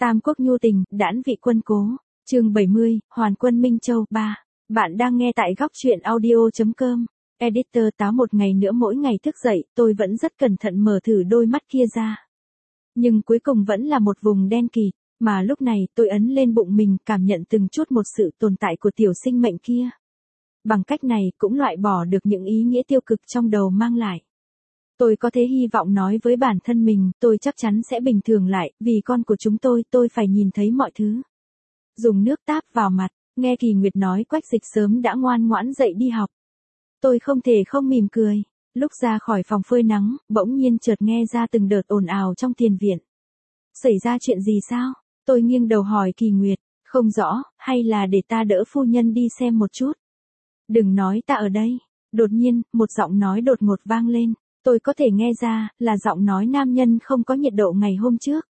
Tam quốc nhu tình, đãn vị quân cố. Chương 70, Hoàn quân Minh Châu 3. Bạn đang nghe tại góc truyện audio.com. Editor táo một ngày nữa mỗi ngày thức dậy, tôi vẫn rất cẩn thận mở thử đôi mắt kia ra. Nhưng cuối cùng vẫn là một vùng đen kịt, mà lúc này tôi ấn lên bụng mình cảm nhận từng chút một sự tồn tại của tiểu sinh mệnh kia. Bằng cách này cũng loại bỏ được những ý nghĩa tiêu cực trong đầu mang lại. Tôi có thể hy vọng nói với bản thân mình, tôi chắc chắn sẽ bình thường lại, vì con của chúng tôi phải nhìn thấy mọi thứ. Dùng nước táp vào mặt, nghe Kỳ Nguyệt nói Quách Dịch sớm đã ngoan ngoãn dậy đi học. Tôi không thể không mỉm cười. Lúc ra khỏi phòng phơi nắng, bỗng nhiên chợt nghe ra từng đợt ồn ào trong tiền viện. Xảy ra chuyện gì sao? Tôi nghiêng đầu hỏi Kỳ Nguyệt, không rõ, hay là để ta đỡ phu nhân đi xem một chút? Đừng nói ta ở đây. Đột nhiên, một giọng nói đột ngột vang lên. Tôi có thể nghe ra, là giọng nói nam nhân không có nhiệt độ ngày hôm trước.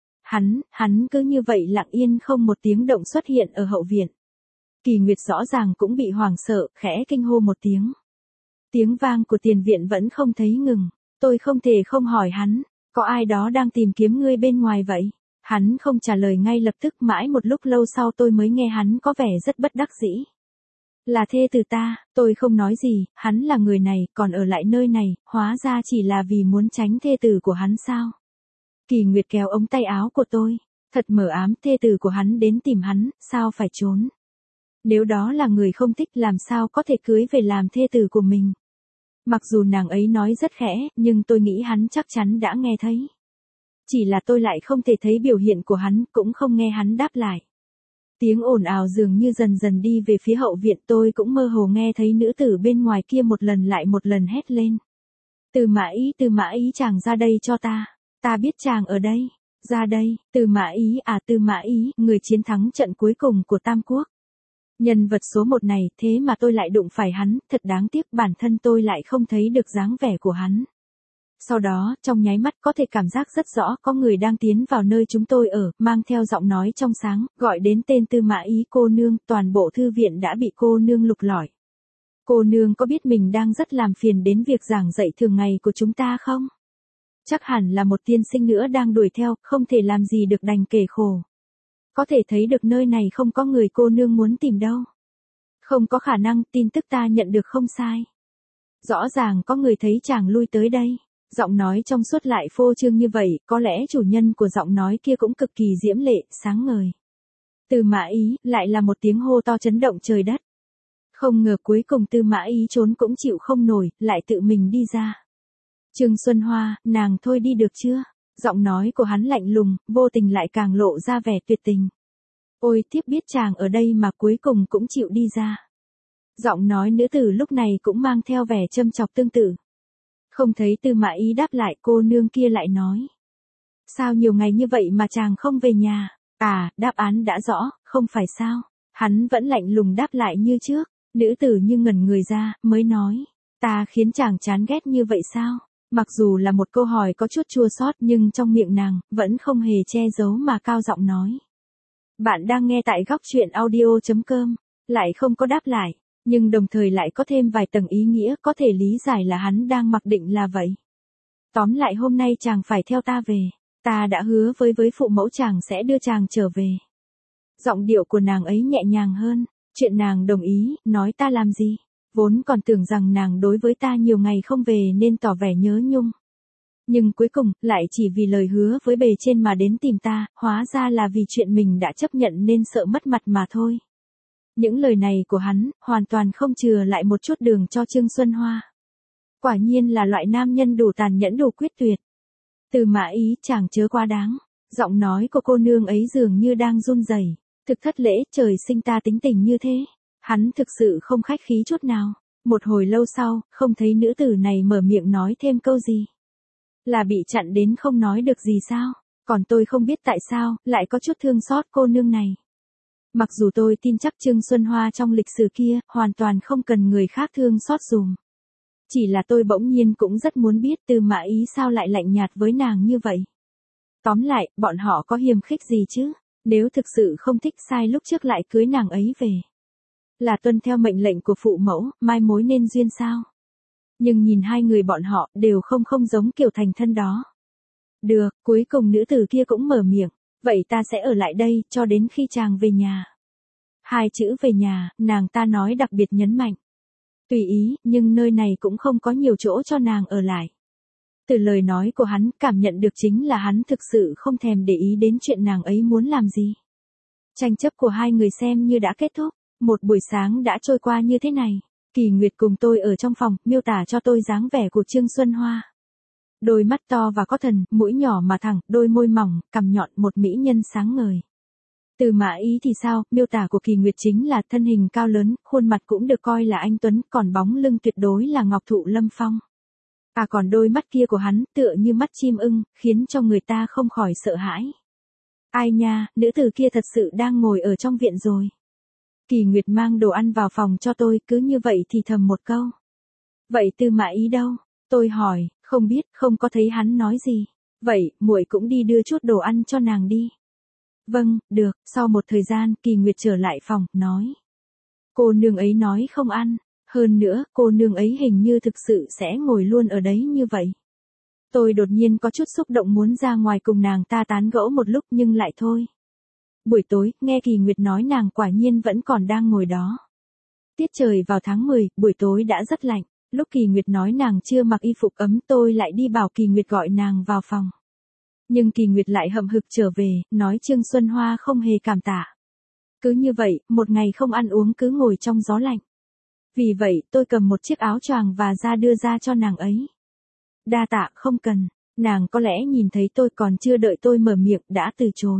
Hắn cứ như vậy lặng yên không một tiếng động xuất hiện ở hậu viện. Kỳ Nguyệt rõ ràng cũng bị hoảng sợ, khẽ kinh hô một tiếng. Tiếng vang của tiền viện vẫn không thấy ngừng. Tôi không thể không hỏi hắn, có ai đó đang tìm kiếm ngươi bên ngoài vậy? Hắn không trả lời ngay lập tức, mãi một lúc lâu sau tôi mới nghe hắn có vẻ rất bất đắc dĩ. Là thê tử ta, tôi không nói gì, hắn là người này, còn ở lại nơi này, hóa ra chỉ là vì muốn tránh thê tử của hắn sao? Kỳ Nguyệt kéo ống tay áo của tôi, thật mờ ám, thê tử của hắn đến tìm hắn, sao phải trốn? Nếu đó là người không thích làm sao có thể cưới về làm thê tử của mình? Mặc dù nàng ấy nói rất khẽ, nhưng tôi nghĩ hắn chắc chắn đã nghe thấy. Chỉ là tôi lại không thể thấy biểu hiện của hắn, cũng không nghe hắn đáp lại. Tiếng ồn ào dường như dần dần đi về phía hậu viện, tôi cũng mơ hồ nghe thấy nữ tử bên ngoài kia một lần lại một lần hét lên. Từ Mã Ý chàng ra đây cho ta. Ta biết chàng ở đây. Ra đây, Từ Mã Ý, người chiến thắng trận cuối cùng của Tam Quốc. Nhân vật số 1 này, thế mà tôi lại đụng phải hắn, thật đáng tiếc bản thân tôi lại không thấy được dáng vẻ của hắn. Sau đó, trong nháy mắt có thể cảm giác rất rõ có người đang tiến vào nơi chúng tôi ở, mang theo giọng nói trong sáng, gọi đến tên Tư Mã Ý cô nương, toàn bộ thư viện đã bị cô nương lục lọi. Cô nương có biết mình đang rất làm phiền đến việc giảng dạy thường ngày của chúng ta không? Chắc hẳn là một tiên sinh nữa đang đuổi theo, không thể làm gì được đành kể khổ. Có thể thấy được nơi này không có người cô nương muốn tìm đâu. Không có khả năng, tin tức ta nhận được không sai. Rõ ràng có người thấy chàng lui tới đây. Giọng nói trong suốt lại phô trương như vậy, có lẽ chủ nhân của giọng nói kia cũng cực kỳ diễm lệ, sáng ngời. Tư Mã Ý, lại là một tiếng hô to chấn động trời đất. Không ngờ cuối cùng Tư Mã Ý trốn cũng chịu không nổi, lại tự mình đi ra. Trương Xuân Hoa, nàng thôi đi được chưa? Giọng nói của hắn lạnh lùng, vô tình lại càng lộ ra vẻ tuyệt tình. Ôi, thiếp biết chàng ở đây mà cuối cùng cũng chịu đi ra. Giọng nói nữ tử lúc này cũng mang theo vẻ châm chọc tương tự. Không thấy Tư Mã Ý đáp lại, cô nương kia lại nói. Sao nhiều ngày như vậy mà chàng không về nhà? À, đáp án đã rõ, không phải sao? Hắn vẫn lạnh lùng đáp lại như trước. Nữ tử như ngẩn người ra, mới nói. Ta khiến chàng chán ghét như vậy sao? Mặc dù là một câu hỏi có chút chua xót nhưng trong miệng nàng, vẫn không hề che giấu mà cao giọng nói. Bạn đang nghe tại góc truyện audio.com, lại không có đáp lại, nhưng đồng thời lại có thêm vài tầng ý nghĩa có thể lý giải là hắn đang mặc định là vậy. Tóm lại hôm nay chàng phải theo ta về, ta đã hứa với phụ mẫu chàng sẽ đưa chàng trở về. Giọng điệu của nàng ấy nhẹ nhàng hơn, chuyện nàng đồng ý, nói ta làm gì? Vốn còn tưởng rằng nàng đối với ta nhiều ngày không về nên tỏ vẻ nhớ nhung. Nhưng cuối cùng, lại chỉ vì lời hứa với bề trên mà đến tìm ta, hóa ra là vì chuyện mình đã chấp nhận nên sợ mất mặt mà thôi. Những lời này của hắn, hoàn toàn không chừa lại một chút đường cho Trương Xuân Hoa. Quả nhiên là loại nam nhân đủ tàn nhẫn đủ quyết tuyệt. Từ Mã Ý, chàng chớ quá đáng. Giọng nói của cô nương ấy dường như đang run rẩy. Thực thất lễ, trời sinh ta tính tình như thế. Hắn thực sự không khách khí chút nào. Một hồi lâu sau, không thấy nữ tử này mở miệng nói thêm câu gì. Là bị chặn đến không nói được gì sao? Còn tôi không biết tại sao, lại có chút thương xót cô nương này. Mặc dù tôi tin chắc Trương Xuân Hoa trong lịch sử kia, hoàn toàn không cần người khác thương xót dùm. Chỉ là tôi bỗng nhiên cũng rất muốn biết Tư Mã Ý sao lại lạnh nhạt với nàng như vậy. Tóm lại, bọn họ có hiềm khích gì chứ? Nếu thực sự không thích sai lúc trước lại cưới nàng ấy về. Là tuân theo mệnh lệnh của phụ mẫu, mai mối nên duyên sao? Nhưng nhìn hai người bọn họ đều không giống kiểu thành thân đó. Được, cuối cùng nữ tử kia cũng mở miệng. Vậy ta sẽ ở lại đây, cho đến khi chàng về nhà. Hai chữ về nhà, nàng ta nói đặc biệt nhấn mạnh. Tùy ý, nhưng nơi này cũng không có nhiều chỗ cho nàng ở lại. Từ lời nói của hắn, cảm nhận được chính là hắn thực sự không thèm để ý đến chuyện nàng ấy muốn làm gì. Tranh chấp của hai người xem như đã kết thúc. Một buổi sáng đã trôi qua như thế này. Kỳ Nguyệt cùng tôi ở trong phòng, miêu tả cho tôi dáng vẻ của Trương Xuân Hoa. Đôi mắt to và có thần, mũi nhỏ mà thẳng, đôi môi mỏng, cằm nhọn, một mỹ nhân sáng ngời. Từ Mã Ý thì sao, miêu tả của Kỳ Nguyệt chính là thân hình cao lớn, khuôn mặt cũng được coi là anh tuấn, còn bóng lưng tuyệt đối là ngọc thụ lâm phong. Còn đôi mắt kia của hắn tựa như mắt chim ưng, khiến cho người ta không khỏi sợ hãi. Ai nha, nữ tử kia thật sự đang ngồi ở trong viện rồi. Kỳ Nguyệt mang đồ ăn vào phòng cho tôi, cứ như vậy thì thầm một câu. Vậy Tư Mã Ý đâu? Tôi hỏi, không biết, không có thấy hắn nói gì. Vậy, muội cũng đi đưa chút đồ ăn cho nàng đi. Vâng, được, sau một thời gian, Kỳ Nguyệt trở lại phòng, nói. Cô nương ấy nói không ăn, hơn nữa, cô nương ấy hình như thực sự sẽ ngồi luôn ở đấy như vậy. Tôi đột nhiên có chút xúc động muốn ra ngoài cùng nàng ta tán gẫu một lúc nhưng lại thôi. Buổi tối, nghe Kỳ Nguyệt nói nàng quả nhiên vẫn còn đang ngồi đó. Tiết trời vào tháng 10, buổi tối đã rất lạnh. Lúc Kỳ Nguyệt nói nàng chưa mặc y phục ấm tôi lại đi bảo Kỳ Nguyệt gọi nàng vào phòng. Nhưng Kỳ Nguyệt lại hậm hực trở về, nói Trương Xuân Hoa không hề cảm tạ. Cứ như vậy, một ngày không ăn uống cứ ngồi trong gió lạnh. Vì vậy, tôi cầm một chiếc áo choàng và đưa ra cho nàng ấy. Đa tạ, không cần. Nàng có lẽ nhìn thấy tôi còn chưa đợi tôi mở miệng đã từ chối.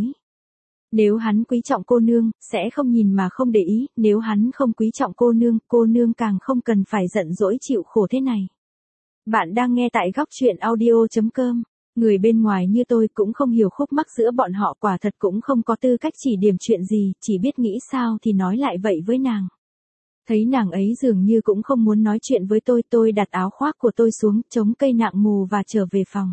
Nếu hắn quý trọng cô nương, sẽ không nhìn mà không để ý, nếu hắn không quý trọng cô nương càng không cần phải giận dỗi chịu khổ thế này. Bạn đang nghe tại góc truyện audio.com. Người bên ngoài như tôi cũng không hiểu khúc mắc giữa bọn họ, quả thật cũng không có tư cách chỉ điểm chuyện gì, chỉ biết nghĩ sao thì nói lại vậy với nàng. Thấy nàng ấy dường như cũng không muốn nói chuyện với tôi đặt áo khoác của tôi xuống, chống cây nặng mù và trở về phòng.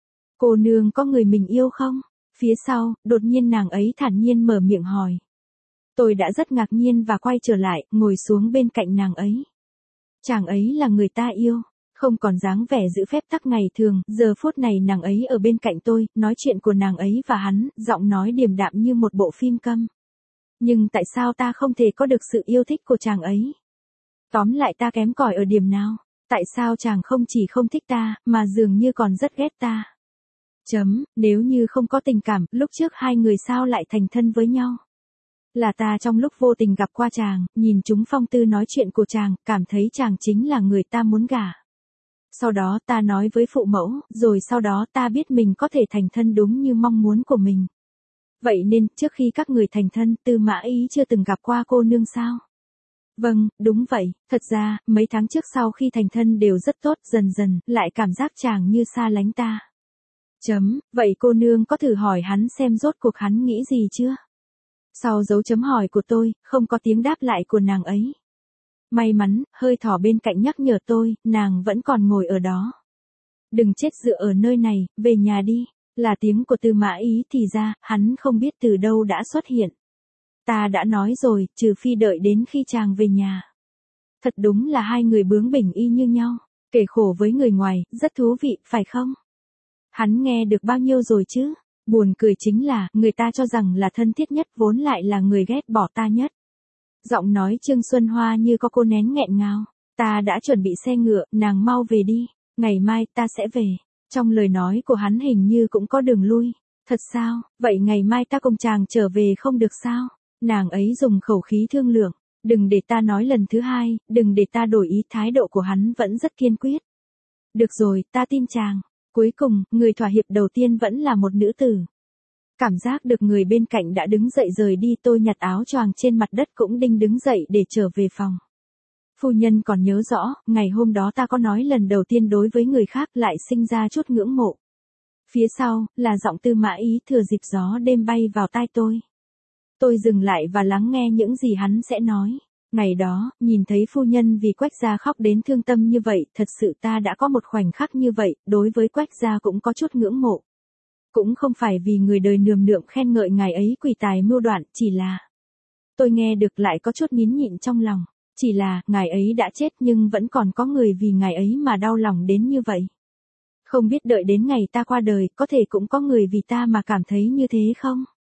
Cô nương có người mình yêu không? Phía sau, đột nhiên nàng ấy thản nhiên mở miệng hỏi. Tôi đã rất ngạc nhiên và quay trở lại, ngồi xuống bên cạnh nàng ấy. Chàng ấy là người ta yêu, không còn dáng vẻ giữ phép tắc ngày thường, giờ phút này nàng ấy ở bên cạnh tôi, nói chuyện của nàng ấy và hắn, giọng nói điềm đạm như một bộ phim câm. Nhưng tại sao ta không thể có được sự yêu thích của chàng ấy? Tóm lại ta kém cỏi ở điểm nào? Tại sao chàng không chỉ không thích ta, mà dường như còn rất ghét ta? Nếu như không có tình cảm, lúc trước hai người sao lại thành thân với nhau? Là ta trong lúc vô tình gặp qua chàng, nhìn chúng phong tư nói chuyện của chàng, cảm thấy chàng chính là người ta muốn gả. Sau đó ta nói với phụ mẫu, rồi sau đó ta biết mình có thể thành thân đúng như mong muốn của mình. Vậy nên, trước khi các người thành thân, Tư Mã Ý chưa từng gặp qua cô nương sao? Vâng, đúng vậy, thật ra, mấy tháng trước sau khi thành thân đều rất tốt, dần dần, lại cảm giác chàng như xa lánh ta. Vậy cô nương có thử hỏi hắn xem rốt cuộc hắn nghĩ gì chưa? Sau dấu chấm hỏi của tôi, không có tiếng đáp lại của nàng ấy. May mắn, hơi thỏ bên cạnh nhắc nhở tôi, nàng vẫn còn ngồi ở đó. Đừng chết dựa ở nơi này, về nhà đi. Là tiếng của Tư Mã Ý thì ra, hắn không biết từ đâu đã xuất hiện. Ta đã nói rồi, trừ phi đợi đến khi chàng về nhà. Thật đúng là hai người bướng bỉnh y như nhau, kể khổ với người ngoài, rất thú vị, phải không? Hắn nghe được bao nhiêu rồi chứ? Buồn cười chính là, người ta cho rằng là thân thiết nhất vốn lại là người ghét bỏ ta nhất. Giọng nói Trương Xuân Hoa như có cô nén nghẹn ngào. Ta đã chuẩn bị xe ngựa, nàng mau về đi, ngày mai ta sẽ về. Trong lời nói của hắn hình như cũng có đường lui. Thật sao, vậy ngày mai ta cùng chàng trở về không được sao? Nàng ấy dùng khẩu khí thương lượng. Đừng để ta nói lần thứ hai, đừng để ta đổi ý, thái độ của hắn vẫn rất kiên quyết. Được rồi, ta tin chàng. Cuối cùng, người thỏa hiệp đầu tiên vẫn là một nữ tử. Cảm giác được người bên cạnh đã đứng dậy rời đi, tôi nhặt áo choàng trên mặt đất cũng đinh đứng dậy để trở về phòng. Phu nhân còn nhớ rõ, ngày hôm đó ta có nói lần đầu tiên đối với người khác lại sinh ra chút ngưỡng mộ. Phía sau, là giọng Tư Mã Ý thừa dịp gió đêm bay vào tai tôi. Tôi dừng lại và lắng nghe những gì hắn sẽ nói. Ngày đó, nhìn thấy phu nhân vì Quách gia khóc đến thương tâm như vậy, thật sự ta đã có một khoảnh khắc như vậy, đối với Quách gia cũng có chút ngưỡng mộ. Cũng không phải vì người đời nườm nượm khen ngợi ngài ấy quỷ tài mưu đoạn, chỉ là tôi nghe được lại có chút nín nhịn trong lòng. Chỉ là, ngài ấy đã chết nhưng vẫn còn có người vì ngài ấy mà đau lòng đến như vậy. Không biết đợi đến ngày ta qua đời, có thể cũng có người vì ta mà cảm thấy như thế không?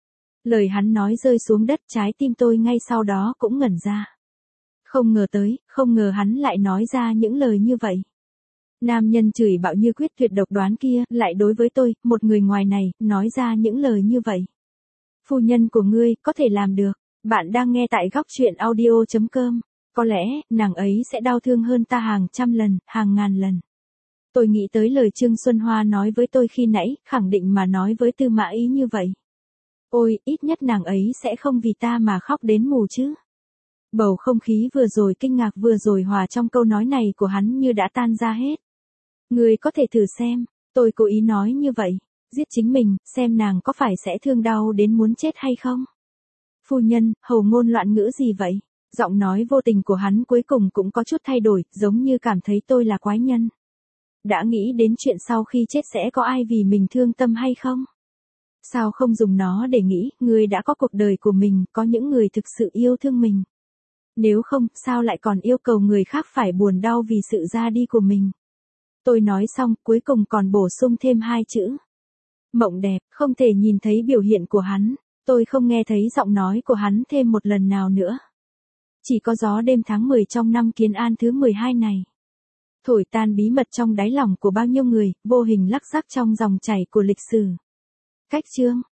Lời hắn nói rơi xuống đất, trái tim tôi ngay sau đó cũng ngẩn ra. Không ngờ hắn lại nói ra những lời như vậy. Nam nhân chửi bạo như quyết tuyệt độc đoán kia, lại đối với tôi, một người ngoài này, nói ra những lời như vậy. Phu nhân của ngươi, có thể làm được. Bạn đang nghe tại góc truyện audio.com. Có lẽ, nàng ấy sẽ đau thương hơn ta hàng trăm lần, hàng ngàn lần. Tôi nghĩ tới lời Trương Xuân Hoa nói với tôi khi nãy, khẳng định mà nói với Tư Mã Ý như vậy. Ôi, ít nhất nàng ấy sẽ không vì ta mà khóc đến mù chứ. Bầu không khí vừa rồi kinh ngạc vừa rồi hòa trong câu nói này của hắn như đã tan ra hết. Ngươi có thể thử xem, tôi cố ý nói như vậy, giết chính mình, xem nàng có phải sẽ thương đau đến muốn chết hay không. Phu nhân, hầu ngôn loạn ngữ gì vậy? Giọng nói vô tình của hắn cuối cùng cũng có chút thay đổi, giống như cảm thấy tôi là quái nhân. Đã nghĩ đến chuyện sau khi chết sẽ có ai vì mình thương tâm hay không? Sao không dùng nó để nghĩ, ngươi đã có cuộc đời của mình, có những người thực sự yêu thương mình. Nếu không, sao lại còn yêu cầu người khác phải buồn đau vì sự ra đi của mình? Tôi nói xong, cuối cùng còn bổ sung thêm 2 chữ. Mộng đẹp, không thể nhìn thấy biểu hiện của hắn. Tôi không nghe thấy giọng nói của hắn thêm một lần nào nữa. Chỉ có gió đêm tháng 10 trong năm Kiến An thứ 12 này. Thổi tan bí mật trong đáy lòng của bao nhiêu người, vô hình lắc rắc trong dòng chảy của lịch sử. Cách chương